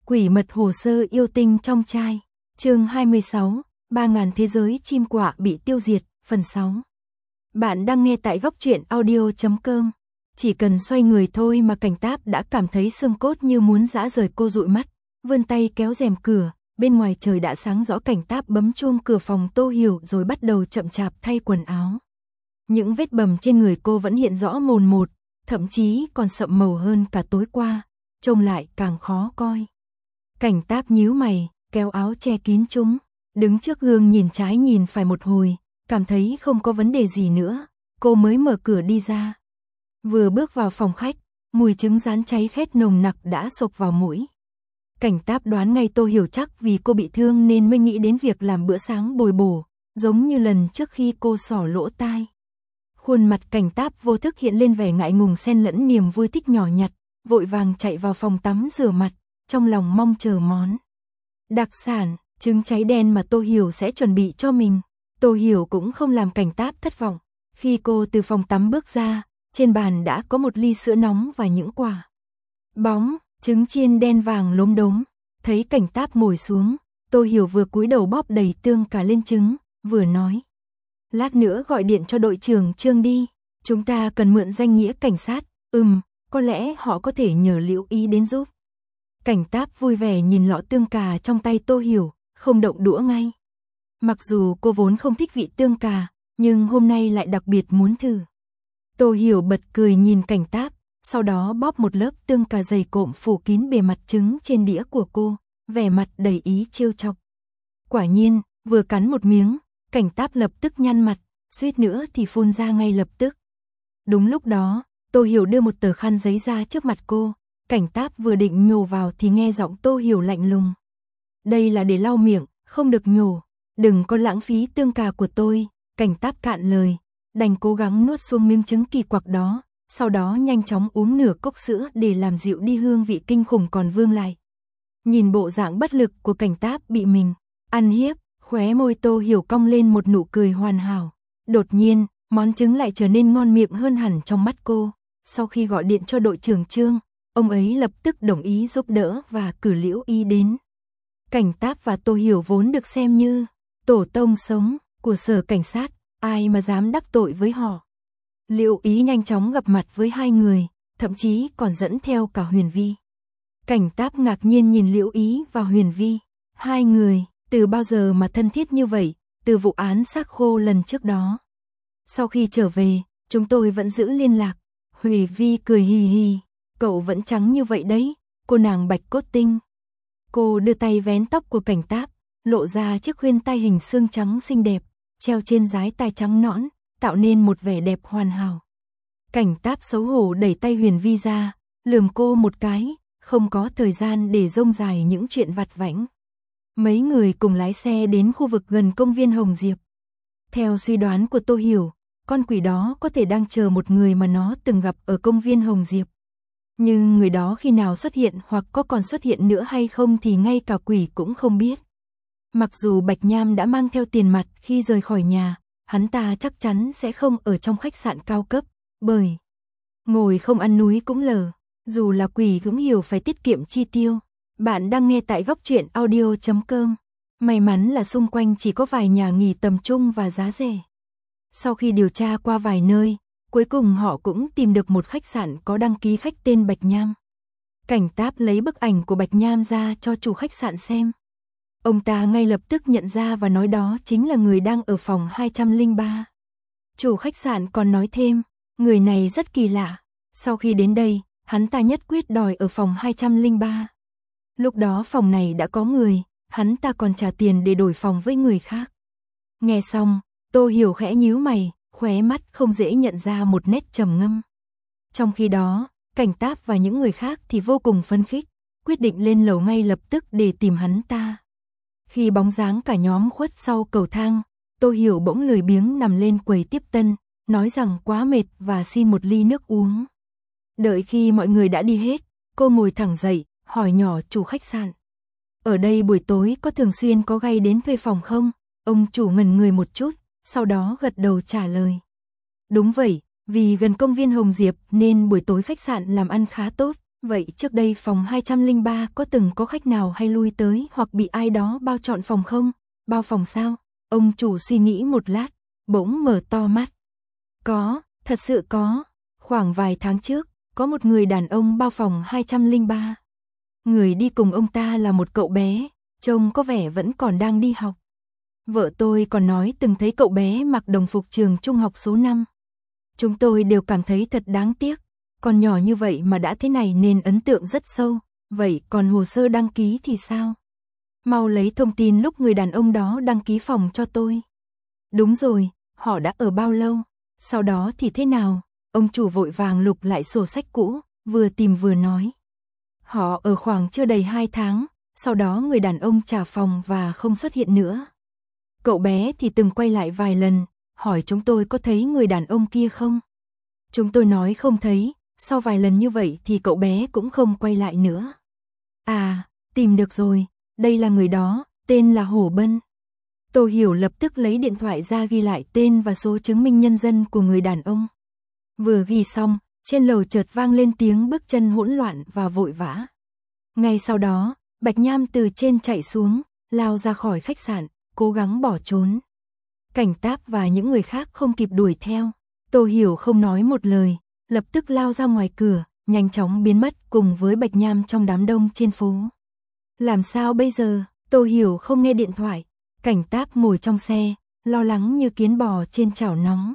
Quỷ mật hồ sơ yêu tinh trong chai. Chương 26, 3000 thế giới chim quạ bị tiêu diệt, phần 6. Bạn đang nghe tại góc truyện audio.com. Chỉ cần xoay người thôi mà Cảnh Táp đã cảm thấy xương cốt như muốn giã rời, cô dụi mắt, vươn tay kéo rèm cửa, bên ngoài trời đã sáng rõ. Cảnh Táp bấm chuông cửa phòng Tô Hiểu rồi bắt đầu chậm chạp thay quần áo. Những vết bầm trên người cô vẫn hiện rõ mồn một, thậm chí còn sậm màu hơn cả tối qua, trông lại càng khó coi. Cảnh Táp nhíu mày, kéo áo che kín chúng, đứng trước gương nhìn trái nhìn phải một hồi, cảm thấy không có vấn đề gì nữa, cô mới mở cửa đi ra. Vừa bước vào phòng khách, mùi trứng rán cháy khét nồng nặc đã xộc vào mũi. Cảnh Táp đoán ngay Tô Hiểu chắc vì cô bị thương nên mới nghĩ đến việc làm bữa sáng bồi bổ, giống như lần trước khi cô xỏ lỗ tai. Khuôn mặt Cảnh Táp vô thức hiện lên vẻ ngại ngùng xen lẫn niềm vui thích nhỏ nhặt, vội vàng chạy vào phòng tắm rửa mặt, trong lòng mong chờ món đặc sản, trứng cháy đen mà Tô Hiểu sẽ chuẩn bị cho mình. Tô Hiểu cũng không làm Cảnh Táp thất vọng. Khi cô từ phòng tắm bước ra, trên bàn đã có một ly sữa nóng và những quả bóng, trứng chiên đen vàng lốm đốm. Thấy Cảnh Táp ngồi xuống, Tô Hiểu vừa cúi đầu bóp đầy tương cà lên trứng, vừa nói: lát nữa gọi điện cho đội trưởng Trương đi, chúng ta cần mượn danh nghĩa cảnh sát. Có lẽ họ có thể nhờ Liễu Ý đến giúp. Cảnh Táp vui vẻ nhìn lọ tương cà trong tay Tô Hiểu, không động đũa ngay. Mặc dù cô vốn không thích vị tương cà, nhưng hôm nay lại đặc biệt muốn thử. Tô Hiểu bật cười nhìn Cảnh Táp, sau đó bóp một lớp tương cà dày cộm phủ kín bề mặt trứng trên đĩa của cô, vẻ mặt đầy ý trêu chọc. Quả nhiên, vừa cắn một miếng, Cảnh Táp lập tức nhăn mặt, suýt nữa thì phun ra ngay lập tức. Đúng lúc đó, Tô Hiểu đưa một tờ khăn giấy ra trước mặt cô. Cảnh Táp vừa định nhổ vào thì nghe giọng Tô Hiểu lạnh lùng: đây là để lau miệng, không được nhổ, đừng có lãng phí tương cà của tôi. Cảnh Táp cạn lời, đành cố gắng nuốt xuống miếng trứng kỳ quặc đó, sau đó nhanh chóng uống nửa cốc sữa để làm dịu đi hương vị kinh khủng còn vương lại. Nhìn bộ dạng bất lực của Cảnh Táp bị mình ăn hiếp, khóe môi Tô Hiểu cong lên một nụ cười hoàn hảo. Đột nhiên, món trứng lại trở nên ngon miệng hơn hẳn trong mắt cô. Sau khi gọi điện cho đội trưởng Trương, ông ấy lập tức đồng ý giúp đỡ và cử Liễu Ý đến. Cảnh Táp và Tô Hiểu vốn được xem như tổ tông sống của sở cảnh sát, ai mà dám đắc tội với họ. Liễu Ý nhanh chóng gặp mặt với hai người, thậm chí còn dẫn theo cả Huyền Vi. Cảnh Táp ngạc nhiên nhìn Liễu Ý và Huyền Vi. Hai người, từ bao giờ mà thân thiết như vậy, từ vụ án xác khô lần trước đó. Sau khi trở về, chúng tôi vẫn giữ liên lạc. Huyền Vi cười hì hì. Cậu vẫn trắng như vậy đấy, cô nàng bạch cốt tinh. Cô đưa tay vén tóc của Cảnh Táp, lộ ra chiếc khuyên tai hình xương trắng xinh đẹp, treo trên dái tai trắng nõn, tạo nên một vẻ đẹp hoàn hảo. Cảnh Táp xấu hổ đẩy tay Huyền Vi ra, lườm cô một cái, không có thời gian để rông dài những chuyện vặt vãnh. Mấy người cùng lái xe đến khu vực gần công viên Hồng Diệp. Theo suy đoán của Tô Hiểu, con quỷ đó có thể đang chờ một người mà nó từng gặp ở công viên Hồng Diệp. Nhưng người đó khi nào xuất hiện hoặc có còn xuất hiện nữa hay không thì ngay cả quỷ cũng không biết. Mặc dù Bạch Nham đã mang theo tiền mặt khi rời khỏi nhà, hắn ta chắc chắn sẽ không ở trong khách sạn cao cấp, bởi ngồi không ăn núi cũng lờ, dù là quỷ cũng hiểu phải tiết kiệm chi tiêu. Bạn đang nghe tại góc truyện audio.com. May mắn là xung quanh chỉ có vài nhà nghỉ tầm trung và giá rẻ. Sau khi điều tra qua vài nơi, cuối cùng họ cũng tìm được một khách sạn có đăng ký khách tên Bạch Nham. Cảnh Táp lấy bức ảnh của Bạch Nham ra cho chủ khách sạn xem. Ông ta ngay lập tức nhận ra và nói đó chính là người đang ở phòng 203. Chủ khách sạn còn nói thêm, người này rất kỳ lạ. Sau khi đến đây, hắn ta nhất quyết đòi ở phòng 203. Lúc đó phòng này đã có người, hắn ta còn trả tiền để đổi phòng với người khác. Nghe xong, Tô Hiểu khẽ nhíu mày, khóe mắt không dễ nhận ra một nét trầm ngâm. Trong khi đó, Cảnh Táp và những người khác thì vô cùng phấn khích, quyết định lên lầu ngay lập tức để tìm hắn ta. Khi bóng dáng cả nhóm khuất sau cầu thang, Tô Hiểu bỗng lười biếng nằm lên quầy tiếp tân, nói rằng quá mệt và xin một ly nước uống. Đợi khi mọi người đã đi hết, cô ngồi thẳng dậy, hỏi nhỏ chủ khách sạn: ở đây buổi tối có thường xuyên có gay đến thuê phòng không? Ông chủ ngẩn người một chút, sau đó gật đầu trả lời: đúng vậy, vì gần công viên Hồng Diệp nên buổi tối khách sạn làm ăn khá tốt, Vậy trước đây phòng 203 có từng có khách nào hay lui tới hoặc bị ai đó bao trọn phòng không? Bao phòng sao? Ông chủ suy nghĩ một lát, bỗng mở to mắt. Có, thật sự có. Khoảng vài tháng trước, có một người đàn ông bao phòng 203. Người đi cùng ông ta là một cậu bé, trông có vẻ vẫn còn đang đi học. Vợ tôi còn nói từng thấy cậu bé mặc đồng phục trường trung học số 5. Chúng tôi đều cảm thấy thật đáng tiếc, còn nhỏ như vậy mà đã thế này nên ấn tượng rất sâu. Vậy còn hồ sơ đăng ký thì sao? Mau lấy thông tin lúc người đàn ông đó đăng ký phòng cho tôi. Đúng rồi, họ đã ở bao lâu? Sau đó thì thế nào? Ông chủ vội vàng lục lại sổ sách cũ, vừa tìm vừa nói. Họ ở khoảng chưa đầy 2 tháng, sau đó người đàn ông trả phòng và không xuất hiện nữa. Cậu bé thì từng quay lại vài lần, hỏi chúng tôi có thấy người đàn ông kia không? Chúng tôi nói không thấy, sau vài lần như vậy thì cậu bé cũng không quay lại nữa. À, tìm được rồi, đây là người đó, tên là Hồ Bân. Tô Hiểu lập tức lấy điện thoại ra ghi lại tên và số chứng minh nhân dân của người đàn ông. Vừa ghi xong, trên lầu chợt vang lên tiếng bước chân hỗn loạn và vội vã. Ngay sau đó, Bạch Nham từ trên chạy xuống, lao ra khỏi khách sạn, cố gắng bỏ trốn. Cảnh Táp và những người khác không kịp đuổi theo. Tô Hiểu không nói một lời, lập tức lao ra ngoài cửa, nhanh chóng biến mất cùng với Bạch Nham trong đám đông trên phố. Làm sao bây giờ? Tô Hiểu không nghe điện thoại. Cảnh Táp ngồi trong xe, lo lắng như kiến bò trên chảo nóng.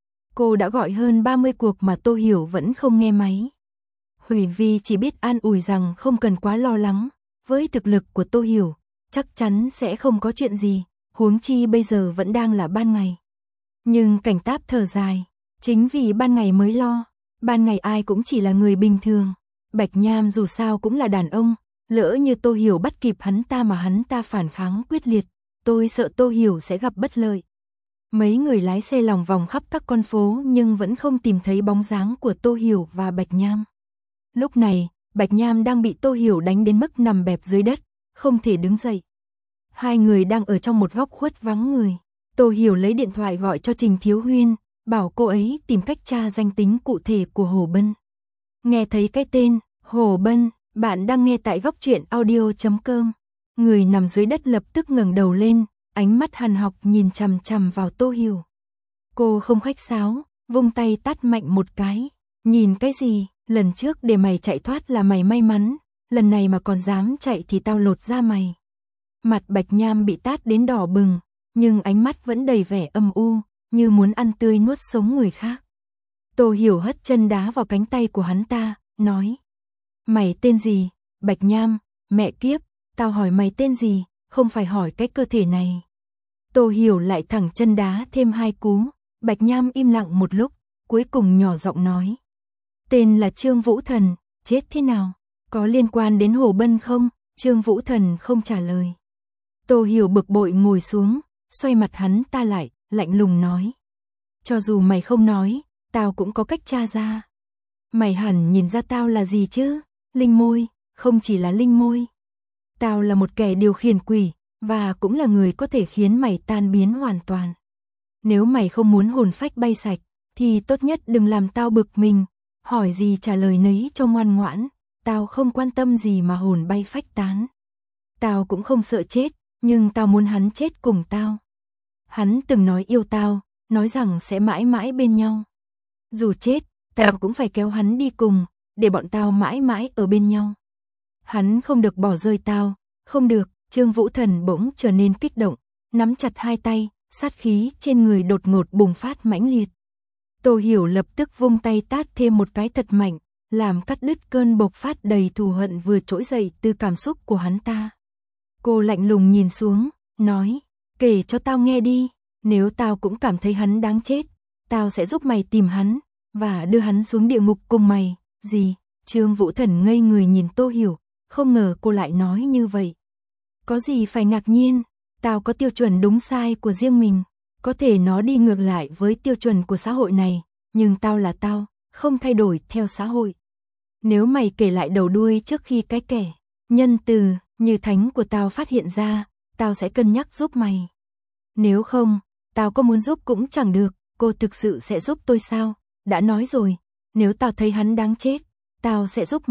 Cô đã gọi hơn 30 cuộc mà Tô Hiểu vẫn không nghe máy. Huỳnh Vi chỉ biết an ủi rằng không cần quá lo lắng, với thực lực của Tô Hiểu, chắc chắn sẽ không có chuyện gì, huống chi bây giờ vẫn đang là ban ngày. Nhưng Cảnh Táp thở dài, chính vì ban ngày mới lo, ban ngày ai cũng chỉ là người bình thường. Bạch Nham dù sao cũng là đàn ông, lỡ như Tô Hiểu bắt kịp hắn ta mà hắn ta phản kháng quyết liệt, tôi sợ Tô Hiểu sẽ gặp bất lợi. Mấy người lái xe lòng vòng khắp các con phố nhưng vẫn không tìm thấy bóng dáng của Tô Hiểu và Bạch Nham. Lúc này, Bạch Nham đang bị Tô Hiểu đánh đến mức nằm bẹp dưới đất, không thể đứng dậy. Hai người đang ở trong một góc khuất vắng người. Tô Hiểu lấy điện thoại gọi cho Trình Thiếu Huyên, bảo cô ấy tìm cách tra danh tính cụ thể của Hồ Bân. Nghe thấy cái tên, Hồ Bân, bạn đang nghe tại góc truyện audio.com. Người nằm dưới đất lập tức ngẩng đầu lên, ánh mắt hằn học nhìn chằm chằm vào Tô Hiểu. Cô không khách sáo, vung tay tát mạnh một cái. Nhìn cái gì, lần trước để mày chạy thoát là mày may mắn, lần này mà còn dám chạy thì tao lột da mày. Mặt Bạch Nham bị tát đến đỏ bừng, nhưng ánh mắt vẫn đầy vẻ âm u, như muốn ăn tươi nuốt sống người khác. Tô Hiểu hất chân đá vào cánh tay của hắn ta, nói. Mày tên gì? Bạch Nham, mẹ kiếp, tao hỏi mày tên gì, không phải hỏi cái cơ thể này. Tô Hiểu lại thẳng chân đá thêm 2 cú, Bạch Nham im lặng một lúc, cuối cùng nhỏ giọng nói. Tên là Trương Vũ Thần, chết thế nào? Có liên quan đến Hồ Bân không? Trương Vũ Thần không trả lời. Tô Hiểu bực bội ngồi xuống, xoay mặt hắn ta lại, lạnh lùng nói. Cho dù mày không nói, tao cũng có cách tra ra. Mày hẳn nhìn ra tao là gì chứ? Linh môi, không chỉ là linh môi. Tao là một kẻ điều khiển quỷ, và cũng là người có thể khiến mày tan biến hoàn toàn. Nếu mày không muốn hồn phách bay sạch, thì tốt nhất đừng làm tao bực mình. Hỏi gì trả lời nấy cho ngoan ngoãn, tao không quan tâm gì mà hồn bay phách tán. Tao cũng không sợ chết, nhưng tao muốn hắn chết cùng tao. Hắn từng nói yêu tao, nói rằng sẽ mãi mãi bên nhau. Dù chết, tao cũng phải kéo hắn đi cùng, để bọn tao mãi mãi ở bên nhau. Hắn không được bỏ rơi tao, không được. Trương Vũ Thần bỗng trở nên kích động, nắm chặt hai tay, sát khí trên người đột ngột bùng phát mãnh liệt. Tô Hiểu lập tức vung tay tát thêm một cái thật mạnh, làm cắt đứt cơn bộc phát đầy thù hận vừa trỗi dậy từ cảm xúc của hắn ta. Cô lạnh lùng nhìn xuống, nói, kể cho tao nghe đi, nếu tao cũng cảm thấy hắn đáng chết, tao sẽ giúp mày tìm hắn, và đưa hắn xuống địa ngục cùng mày. Gì? Trương Vũ Thần ngây người nhìn Tô Hiểu, không ngờ cô lại nói như vậy. Có gì phải ngạc nhiên, tao có tiêu chuẩn đúng sai của riêng mình, có thể nó đi ngược lại với tiêu chuẩn của xã hội này, nhưng tao là tao, không thay đổi theo xã hội. Nếu mày kể lại đầu đuôi trước khi cái kẻ nhân từ như thánh của tao phát hiện ra, tao sẽ cân nhắc giúp mày. Nếu không, tao có muốn giúp cũng chẳng được, cô thực sự sẽ giúp tôi sao? Đã nói rồi, nếu tao thấy hắn đáng chết, tao sẽ giúp mày,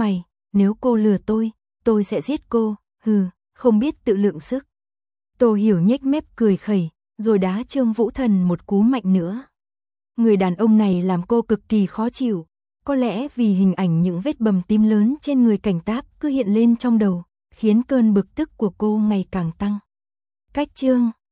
nếu cô lừa tôi sẽ giết cô, hừ, không biết tự lượng sức. Tô Hiểu nhếch mép cười khẩy, rồi đá Trương Vũ Thần một cú mạnh nữa. Người đàn ông này làm cô cực kỳ khó chịu, có lẽ vì hình ảnh những vết bầm tím lớn trên người Cảnh Táp cứ hiện lên trong đầu, khiến cơn bực tức của cô ngày càng tăng. Cách chương